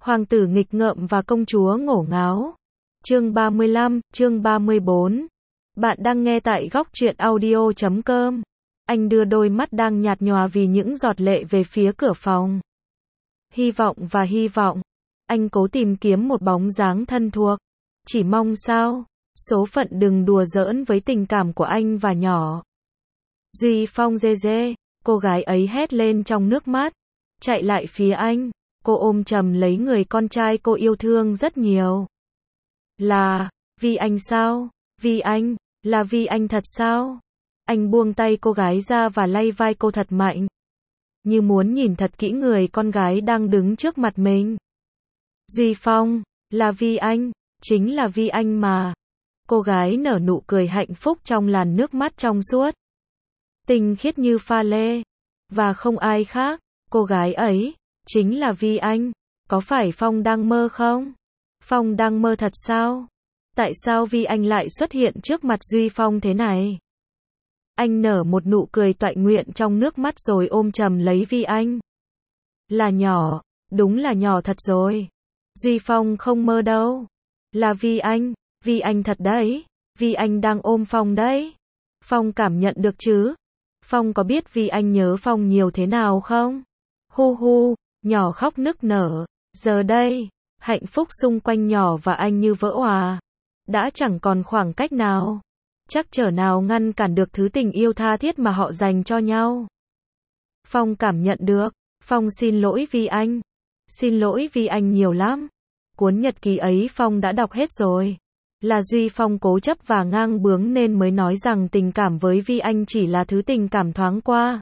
Hoàng tử nghịch ngợm và công chúa ngổ ngáo. Chương 35, chương 34. Bạn đang nghe tại góc truyện audio.com. Anh đưa đôi mắt đang nhạt nhòa vì những giọt lệ về phía cửa phòng. Hy vọng và hy vọng. Anh cố tìm kiếm một bóng dáng thân thuộc. Chỉ mong sao, số phận đừng đùa giỡn với tình cảm của anh và nhỏ. Duy Phong dê dê, cô gái ấy hét lên trong nước mắt. Chạy lại phía anh, cô ôm chầm lấy người con trai cô yêu thương rất nhiều. Là, vì anh sao? Vì anh, là vì anh thật sao? Anh buông tay cô gái ra và lay vai cô thật mạnh. Như muốn nhìn thật kỹ người con gái đang đứng trước mặt mình. Duy Phong, là vì anh, chính là vì anh mà. Cô gái nở nụ cười hạnh phúc trong làn nước mắt trong suốt. Tinh khiết như pha lê. Và không ai khác, cô gái ấy, chính là vì anh. Có phải Phong đang mơ không? Phong đang mơ thật sao? Tại sao vì anh lại xuất hiện trước mặt Duy Phong thế này? Anh nở một nụ cười toại nguyện trong nước mắt rồi ôm chầm lấy Vi Anh. Là nhỏ, đúng là nhỏ thật rồi. Duy Phong không mơ đâu. Là vì anh thật đấy. Vì anh đang ôm Phong đấy. Phong cảm nhận được chứ? Phong có biết vì anh nhớ Phong nhiều thế nào không? Hu hu, nhỏ khóc nức nở. Giờ đây, hạnh phúc xung quanh nhỏ và anh như vỡ òa. Đã chẳng còn khoảng cách nào. Chắc trở nào ngăn cản được thứ tình yêu tha thiết mà họ dành cho nhau. Phong cảm nhận được. Phong xin lỗi vì anh. Xin lỗi vì anh nhiều lắm. Cuốn nhật ký ấy Phong đã đọc hết rồi. Là Duy Phong cố chấp và ngang bướng nên mới nói rằng tình cảm với Vi Anh chỉ là thứ tình cảm thoáng qua.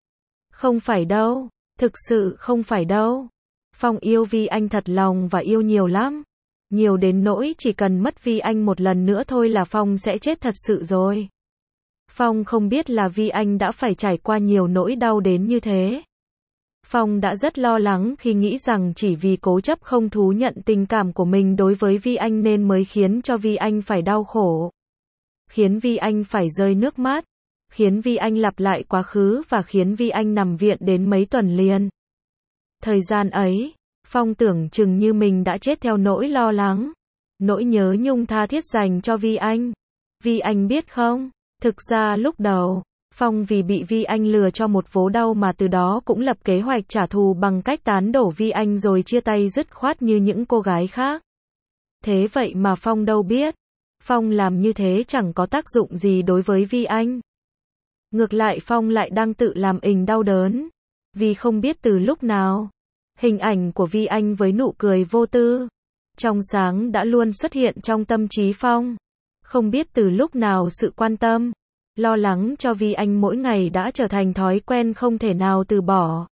Không phải đâu. Thực sự không phải đâu. Phong yêu Vi Anh thật lòng và yêu nhiều lắm. Nhiều đến nỗi chỉ cần mất Vi Anh một lần nữa thôi là Phong sẽ chết thật sự rồi. Phong không biết là Vi Anh đã phải trải qua nhiều nỗi đau đến như thế. Phong đã rất lo lắng khi nghĩ rằng chỉ vì cố chấp không thú nhận tình cảm của mình đối với Vi Anh nên mới khiến cho Vi Anh phải đau khổ. Khiến Vi Anh phải rơi nước mắt. Khiến Vi Anh lặp lại quá khứ và khiến Vi Anh nằm viện đến mấy tuần liền. Thời gian ấy, Phong tưởng chừng như mình đã chết theo nỗi lo lắng. Nỗi nhớ nhung tha thiết dành cho Vi Anh. Vi Anh biết không? Thực ra lúc đầu, Phong vì bị Vi Anh lừa cho một vố đau mà từ đó cũng lập kế hoạch trả thù bằng cách tán đổ Vi Anh rồi chia tay dứt khoát như những cô gái khác. Thế vậy mà Phong đâu biết. Phong làm như thế chẳng có tác dụng gì đối với Vi Anh. Ngược lại Phong lại đang tự làm ình đau đớn. Vì không biết từ lúc nào, hình ảnh của Vi Anh với nụ cười vô tư, trong sáng đã luôn xuất hiện trong tâm trí Phong. Không biết từ lúc nào sự quan tâm, lo lắng cho Vi Anh mỗi ngày đã trở thành thói quen không thể nào từ bỏ.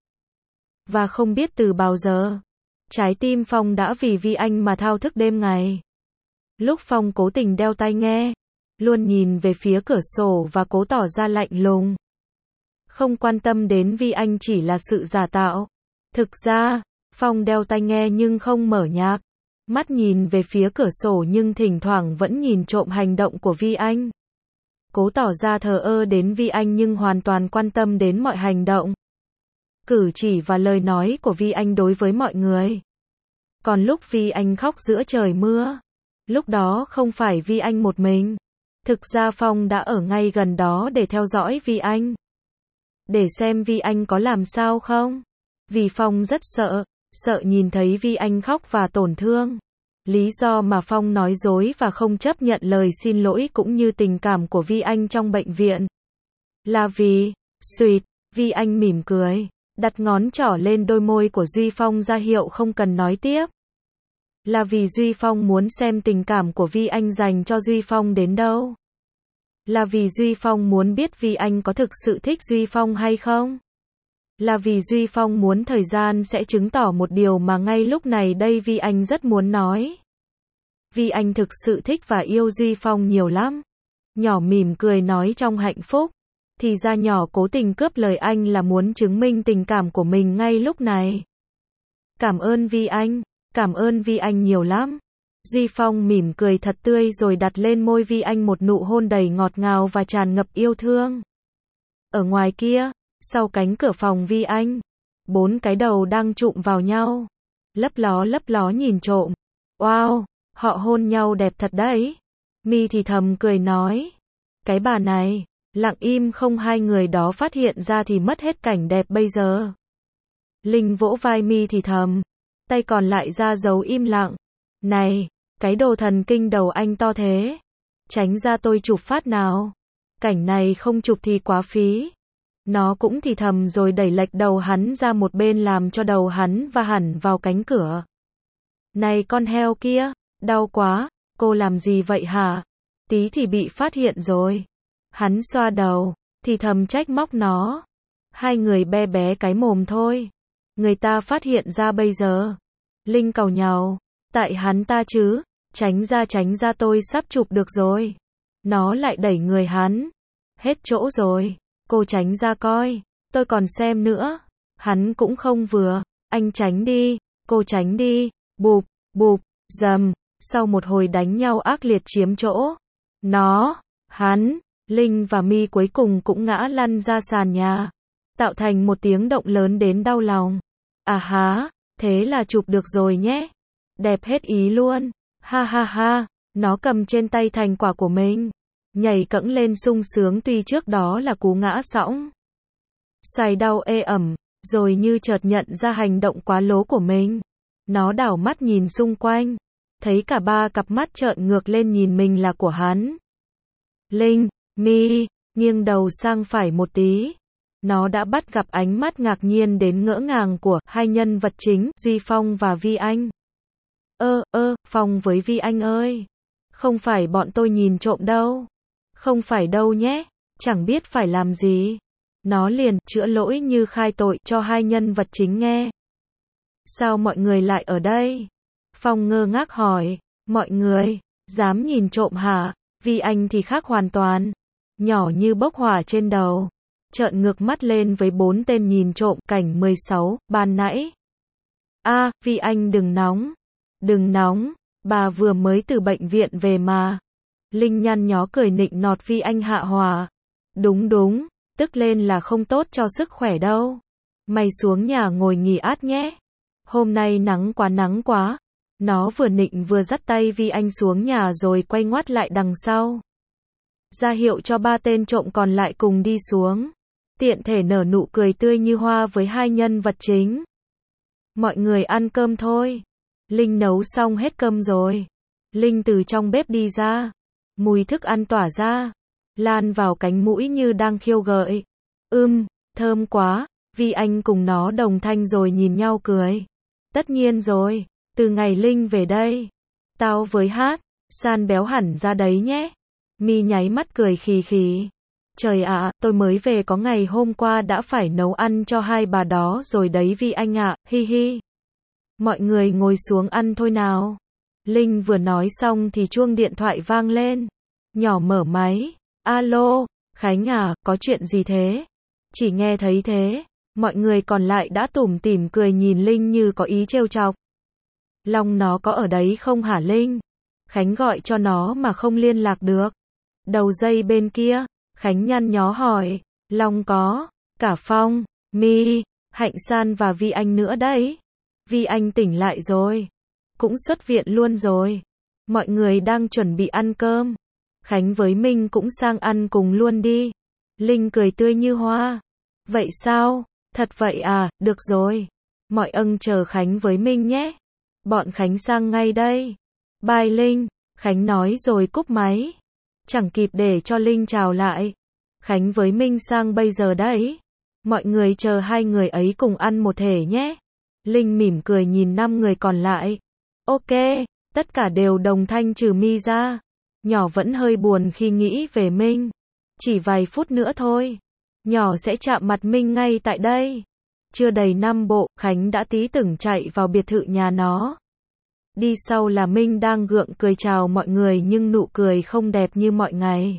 Và không biết từ bao giờ, trái tim Phong đã vì Vi Anh mà thao thức đêm ngày. Lúc Phong cố tình đeo tai nghe, luôn nhìn về phía cửa sổ và cố tỏ ra lạnh lùng. Không quan tâm đến Vi Anh chỉ là sự giả tạo. Thực ra, Phong đeo tai nghe nhưng không mở nhạc. Mắt nhìn về phía cửa sổ nhưng thỉnh thoảng vẫn nhìn trộm hành động của Vi Anh. Cố tỏ ra thờ ơ đến Vi Anh nhưng hoàn toàn quan tâm đến mọi hành động, cử chỉ và lời nói của Vi Anh đối với mọi người. Còn lúc Vi Anh khóc giữa trời mưa, lúc đó không phải Vi Anh một mình. Thực ra Phong đã ở ngay gần đó để theo dõi Vi Anh. Để xem Vi Anh có làm sao không. Vì Phong rất sợ nhìn thấy Vi Anh khóc và tổn thương. Lý do mà Phong nói dối và không chấp nhận lời xin lỗi cũng như tình cảm của Vi Anh trong bệnh viện. Là vì, Vi Anh mỉm cười, đặt ngón trỏ lên đôi môi của Duy Phong ra hiệu không cần nói tiếp. Là vì Duy Phong muốn xem tình cảm của Vi Anh dành cho Duy Phong đến đâu. Là vì Duy Phong muốn biết Vi Anh có thực sự thích Duy Phong hay không. Là vì Duy Phong muốn thời gian sẽ chứng tỏ một điều mà ngay lúc này đây Vi Anh rất muốn nói. Vi Anh thực sự thích và yêu Duy Phong nhiều lắm. Nhỏ mỉm cười nói trong hạnh phúc. Thì ra nhỏ cố tình cướp lời anh là muốn chứng minh tình cảm của mình ngay lúc này. Cảm ơn Vi Anh nhiều lắm. Duy Phong mỉm cười thật tươi rồi đặt lên môi Vi Anh một nụ hôn đầy ngọt ngào và tràn ngập yêu thương. Ở ngoài kia, sau cánh cửa phòng Vi Anh, 4 cái đầu đang chụm vào nhau. lấp ló nhìn trộm. Wow, họ hôn nhau đẹp thật đấy. Mi thì thầm cười nói. Cái bà này, lặng im không hai người đó phát hiện ra thì mất hết cảnh đẹp bây giờ. Linh vỗ vai Mi thì thầm, tay còn lại ra dấu im lặng. Này, cái đồ thần kinh đầu anh to thế. Tránh ra tôi chụp phát nào. Cảnh này không chụp thì quá phí. Nó cũng thì thầm rồi đẩy lệch đầu hắn ra một bên làm cho đầu hắn va hẳn vào cánh cửa. Này con heo kia, đau quá, cô làm gì vậy hả? Tí thì bị phát hiện rồi. Hắn xoa đầu, thì thầm trách móc nó. Hai người be bé cái mồm thôi. Người ta phát hiện ra bây giờ. Linh càu nhàu, tại hắn ta chứ, tránh ra tôi sắp chụp được rồi. Nó lại đẩy người hắn. Hết chỗ rồi, cô tránh ra coi, tôi còn xem nữa. Hắn cũng không vừa, anh tránh đi, cô tránh đi, bụp, bụp, dầm, sau một hồi đánh nhau ác liệt chiếm chỗ. Nó, hắn, Linh và Mi cuối cùng cũng ngã lăn ra sàn nhà, tạo thành một tiếng động lớn đến đau lòng. À há, thế là chụp được rồi nhé. Đẹp hết ý luôn. Ha ha ha, nó cầm trên tay thành quả của mình. Nhảy cẫng lên sung sướng tuy trước đó là cú ngã sõng. Xoài đau ê ẩm, rồi như chợt nhận ra hành động quá lố của mình. Nó đảo mắt nhìn xung quanh. Thấy cả ba cặp mắt trợn ngược lên nhìn mình là của hắn. Linh, Mi, nghiêng đầu sang phải một tí. Nó đã bắt gặp ánh mắt ngạc nhiên đến ngỡ ngàng của hai nhân vật chính, Duy Phong và Vi Anh. Phong với Vi Anh ơi. Không phải bọn tôi nhìn trộm đâu. Không phải đâu nhé. Chẳng biết phải làm gì. Nó liền chữa lỗi như khai tội cho hai nhân vật chính nghe. Sao mọi người lại ở đây? Phong ngơ ngác hỏi. Mọi người, dám nhìn trộm hả? Vi Anh thì khác hoàn toàn. Nhỏ như bốc hỏa trên đầu. Trợn ngược mắt lên với 4 tên nhìn trộm cảnh 16, ban nãy. Vi Anh đừng nóng. Đừng nóng, bà vừa mới từ bệnh viện về mà. Linh nhăn nhó cười nịnh nọt Vi Anh hạ hòa. Đúng, tức lên là không tốt cho sức khỏe đâu. Mày xuống nhà ngồi nghỉ át nhé. Hôm nay nắng quá. Nó vừa nịnh vừa dắt tay Vi Anh xuống nhà rồi quay ngoắt lại đằng sau. Ra hiệu cho 3 tên trộm còn lại cùng đi xuống. Tiện thể nở nụ cười tươi như hoa với hai nhân vật chính. Mọi người ăn cơm thôi. Linh nấu xong hết cơm rồi. Linh từ trong bếp đi ra. Mùi thức ăn tỏa ra. Lan vào cánh mũi như đang khiêu gợi. Thơm quá. Vi Anh cùng nó đồng thanh rồi nhìn nhau cười. Tất nhiên rồi. Từ ngày Linh về đây. Tao với Hát. San béo hẳn ra đấy nhé. Mi nháy mắt cười khì khì. Trời ạ, tôi mới về có ngày hôm qua đã phải nấu ăn cho hai bà đó rồi đấy Vi Anh ạ, hi hi. Mọi người ngồi xuống ăn thôi nào. Linh vừa nói xong thì chuông điện thoại vang lên. Nhỏ mở máy. Alo, Khánh à, có chuyện gì thế? Chỉ nghe thấy thế. Mọi người còn lại đã tủm tỉm cười nhìn Linh như có ý trêu chọc. Long nó có ở đấy không hả Linh? Khánh gọi cho nó mà không liên lạc được. Đầu dây bên kia, Khánh nhăn nhó hỏi. Long có, cả Phong, Mi, Hạnh San và Vi Anh nữa đấy. Vi Anh tỉnh lại rồi. Cũng xuất viện luôn rồi. Mọi người đang chuẩn bị ăn cơm. Khánh với Minh cũng sang ăn cùng luôn đi. Linh cười tươi như hoa. Vậy sao? Thật vậy à, được rồi. Mọi ân chờ Khánh với Minh nhé. Bọn Khánh sang ngay đây. Bye Linh, Khánh nói rồi cúp máy. Chẳng kịp để cho Linh chào lại. Khánh với Minh sang bây giờ đấy. Mọi người chờ hai người ấy cùng ăn một thể nhé. Linh mỉm cười nhìn 5 người còn lại. Ok, tất cả đều đồng thanh trừ Mi ra. Nhỏ vẫn hơi buồn khi nghĩ về Minh. Chỉ vài phút nữa thôi. Nhỏ sẽ chạm mặt Minh ngay tại đây. Chưa đầy 5 bộ, Khánh đã tí từng chạy vào biệt thự nhà nó. Đi sau là Minh đang gượng cười chào mọi người nhưng nụ cười không đẹp như mọi ngày.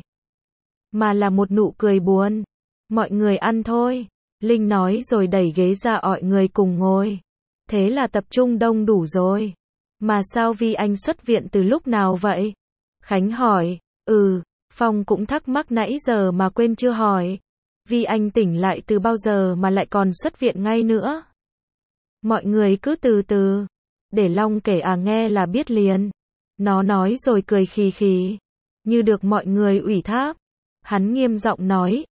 Mà là một nụ cười buồn. Mọi người ăn thôi. Linh nói rồi đẩy ghế ra mọi người cùng ngồi. Thế là tập trung đông đủ rồi. Mà sao Vi Anh xuất viện từ lúc nào vậy? Khánh hỏi. Phong cũng thắc mắc nãy giờ mà quên chưa hỏi. Vi Anh tỉnh lại từ bao giờ mà lại còn xuất viện ngay nữa? Mọi người cứ từ từ. Để Long kể à, nghe là biết liền. Nó nói rồi cười khì khì, như được mọi người ủy thác. Hắn nghiêm giọng nói,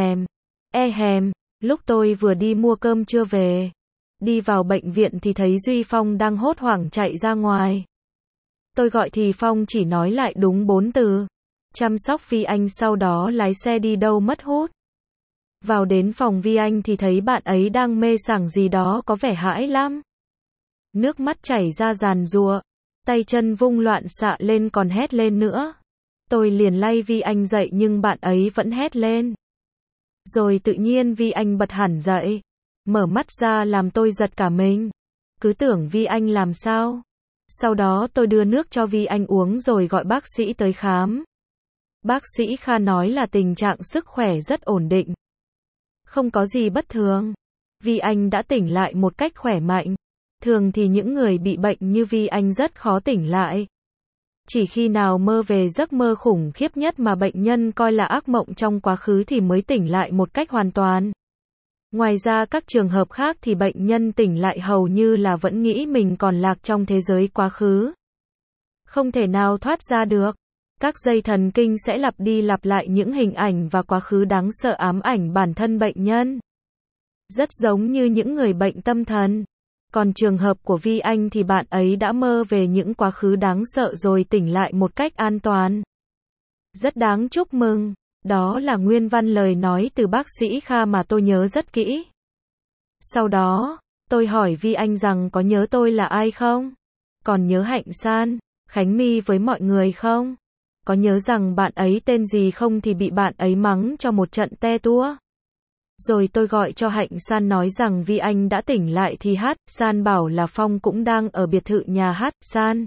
e hèm, lúc tôi vừa đi mua cơm trưa về. Đi vào bệnh viện thì thấy Duy Phong đang hốt hoảng chạy ra ngoài. Tôi gọi thì Phong chỉ nói lại đúng 4 từ. Chăm sóc Vi Anh, sau đó lái xe đi đâu mất hút. Vào đến phòng Vi Anh thì thấy bạn ấy đang mê sảng gì đó có vẻ hãi lắm. Nước mắt chảy ra giàn giụa, tay chân vung loạn xạ lên còn hét lên nữa. Tôi liền lay Vi Anh dậy nhưng bạn ấy vẫn hét lên. Rồi tự nhiên Vi Anh bật hẳn dậy, mở mắt ra làm tôi giật cả mình. Cứ tưởng Vi Anh làm sao. Sau đó tôi đưa nước cho Vi Anh uống rồi gọi bác sĩ tới khám. Bác sĩ Kha nói là tình trạng sức khỏe rất ổn định, không có gì bất thường. Vi Anh đã tỉnh lại một cách khỏe mạnh. Thường thì những người bị bệnh như Vi Anh rất khó tỉnh lại. Chỉ khi nào mơ về giấc mơ khủng khiếp nhất mà bệnh nhân coi là ác mộng trong quá khứ thì mới tỉnh lại một cách hoàn toàn. Ngoài ra các trường hợp khác thì bệnh nhân tỉnh lại hầu như là vẫn nghĩ mình còn lạc trong thế giới quá khứ, không thể nào thoát ra được. Các dây thần kinh sẽ lặp đi lặp lại những hình ảnh và quá khứ đáng sợ ám ảnh bản thân bệnh nhân. Rất giống như những người bệnh tâm thần. Còn trường hợp của Vi Anh thì bạn ấy đã mơ về những quá khứ đáng sợ rồi tỉnh lại một cách an toàn. Rất đáng chúc mừng. Đó là nguyên văn lời nói từ bác sĩ Kha mà tôi nhớ rất kỹ. Sau đó, tôi hỏi Vi Anh rằng có nhớ tôi là ai không? Còn nhớ Hạnh San, Khánh My với mọi người không? Có nhớ rằng bạn ấy tên gì không thì bị bạn ấy mắng cho một trận te tua. Rồi tôi gọi cho Hạnh San nói rằng Vi Anh đã tỉnh lại thì San bảo là Phong cũng đang ở biệt thự nhà San.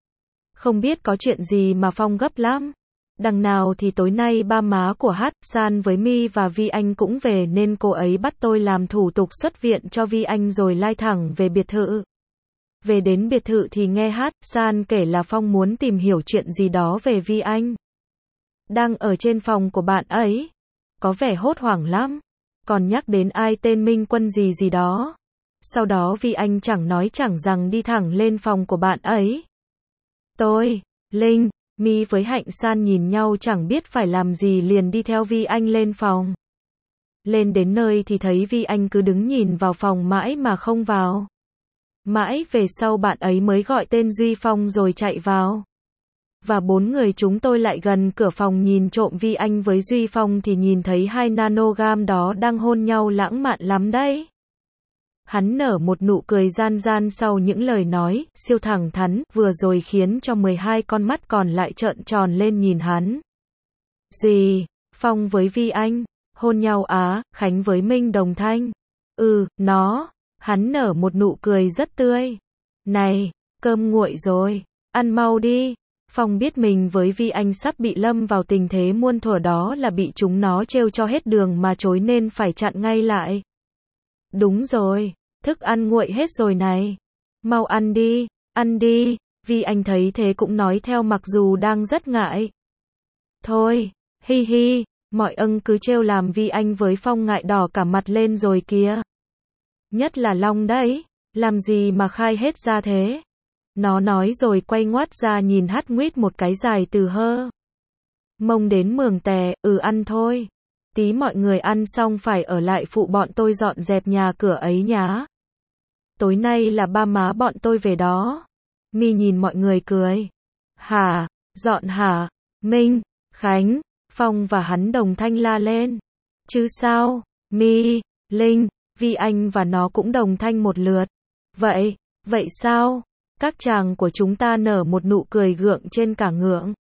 Không biết có chuyện gì mà Phong gấp lắm. Đằng nào thì tối nay ba má của San với My và Vi Anh cũng về nên cô ấy bắt tôi làm thủ tục xuất viện cho Vi Anh rồi lai thẳng về biệt thự. Về đến biệt thự thì nghe San kể là Phong muốn tìm hiểu chuyện gì đó về Vi Anh. Đang ở trên phòng của bạn ấy. Có vẻ hốt hoảng lắm. Còn nhắc đến ai tên Minh Quân gì gì đó. Sau đó Vi Anh chẳng nói chẳng rằng đi thẳng lên phòng của bạn ấy. Tôi, Linh, My với Hạnh San nhìn nhau chẳng biết phải làm gì liền đi theo Vi Anh lên phòng. Lên đến nơi thì thấy Vi Anh cứ đứng nhìn vào phòng mãi mà không vào. Mãi về sau bạn ấy mới gọi tên Duy Phong rồi chạy vào. Và 4 người chúng tôi lại gần cửa phòng nhìn trộm Vi Anh với Duy Phong thì nhìn thấy 2 nanogam đó đang hôn nhau lãng mạn lắm đấy. Hắn nở một nụ cười gian gian sau những lời nói siêu thẳng thắn vừa rồi khiến cho 12 con mắt còn lại trợn tròn lên nhìn hắn. Gì? Phong với Vi Anh? Hôn nhau á? Khánh với Minh đồng thanh? Nó. Hắn nở một nụ cười rất tươi. Này, cơm nguội rồi. Ăn mau đi. Phong biết mình với Vi Anh sắp bị lâm vào tình thế muôn thuở đó là bị chúng nó trêu cho hết đường mà chối nên phải chặn ngay lại. Đúng rồi, thức ăn nguội hết rồi này. Mau ăn đi, Vi Anh thấy thế cũng nói theo mặc dù đang rất ngại. Thôi, hi hi, mọi ân cứ trêu làm Vi Anh với Phong ngại đỏ cả mặt lên rồi kìa. Nhất là Long đấy, làm gì mà khai hết ra thế. Nó nói rồi quay ngoắt ra nhìn Nguyết một cái dài từ hơ mông đến mường tè, ăn thôi. Tí mọi người ăn xong phải ở lại phụ bọn tôi dọn dẹp nhà cửa ấy nhá. Tối nay là ba má bọn tôi về đó. My nhìn mọi người cười. Hả? Dọn hả? Minh, Khánh, Phong và hắn đồng thanh la lên. Chứ sao? My, Linh, Vi Anh và nó cũng đồng thanh một lượt. Vậy sao? Các chàng của chúng ta nở một nụ cười gượng trên cả ngưỡng.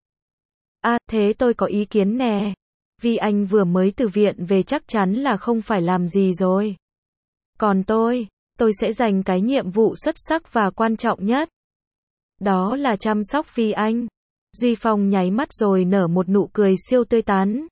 Thế tôi có ý kiến nè. Vi Anh vừa mới từ viện về chắc chắn là không phải làm gì rồi. Còn tôi sẽ dành cái nhiệm vụ xuất sắc và quan trọng nhất. Đó là chăm sóc Vi Anh. Duy Phong nháy mắt rồi nở một nụ cười siêu tươi tắn.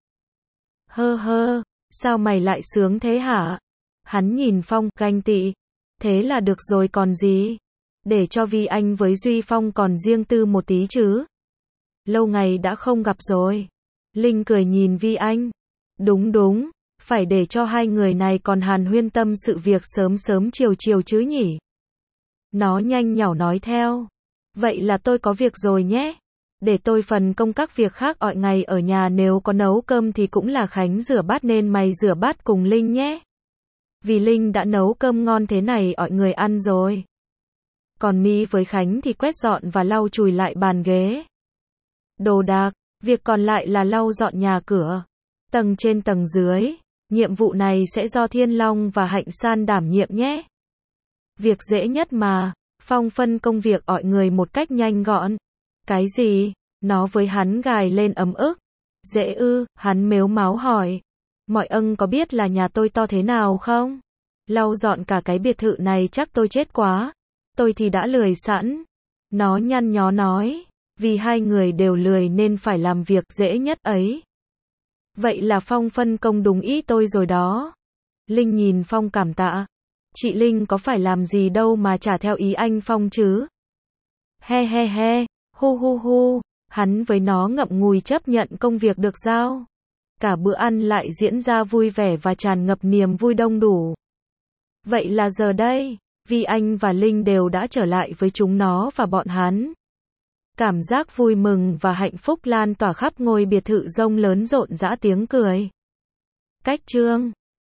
Hơ, sao mày lại sướng thế hả? Hắn nhìn Phong, ganh tị. Thế là được rồi còn gì? Để cho Vi Anh với Duy Phong còn riêng tư một tí chứ. Lâu ngày đã không gặp rồi. Linh cười nhìn Vi Anh. Đúng, phải để cho hai người này còn hàn huyên tâm sự việc sớm chiều chứ nhỉ. Nó nhanh nhảu nói theo. Vậy là tôi có việc rồi nhé. Để tôi phần công các việc khác mọi ngày ở nhà, nếu có nấu cơm thì cũng là Khánh rửa bát nên mày rửa bát cùng Linh nhé. Vì Linh đã nấu cơm ngon thế này mọi người ăn rồi. Còn My với Khánh thì quét dọn và lau chùi lại bàn ghế. Đồ đạc, việc còn lại là lau dọn nhà cửa. Tầng trên tầng dưới, nhiệm vụ này sẽ do Thiên Long và Hạnh San đảm nhiệm nhé. Việc dễ nhất mà, Phong phân công việc mọi người một cách nhanh gọn. Cái gì? Nó với hắn gài lên ấm ức. Dễ ư, hắn mếu máo hỏi. Mọi ân có biết là nhà tôi to thế nào không? Lau dọn cả cái biệt thự này chắc tôi chết quá. Tôi thì đã lười sẵn. Nó nhăn nhó nói. Vì hai người đều lười nên phải làm việc dễ nhất ấy. Vậy là Phong phân công đúng ý tôi rồi đó. Linh nhìn Phong cảm tạ. Chị Linh có phải làm gì đâu mà chả theo ý anh Phong chứ? He he he, hu hu hu, hắn với nó ngậm ngùi chấp nhận công việc được giao. Cả bữa ăn lại diễn ra vui vẻ và tràn ngập niềm vui đông đủ. Vậy là giờ đây, Vi Anh và Linh đều đã trở lại với chúng nó và bọn hắn. Cảm giác vui mừng và hạnh phúc lan tỏa khắp ngôi biệt thự rông lớn, rộn rã tiếng cười. Cách chương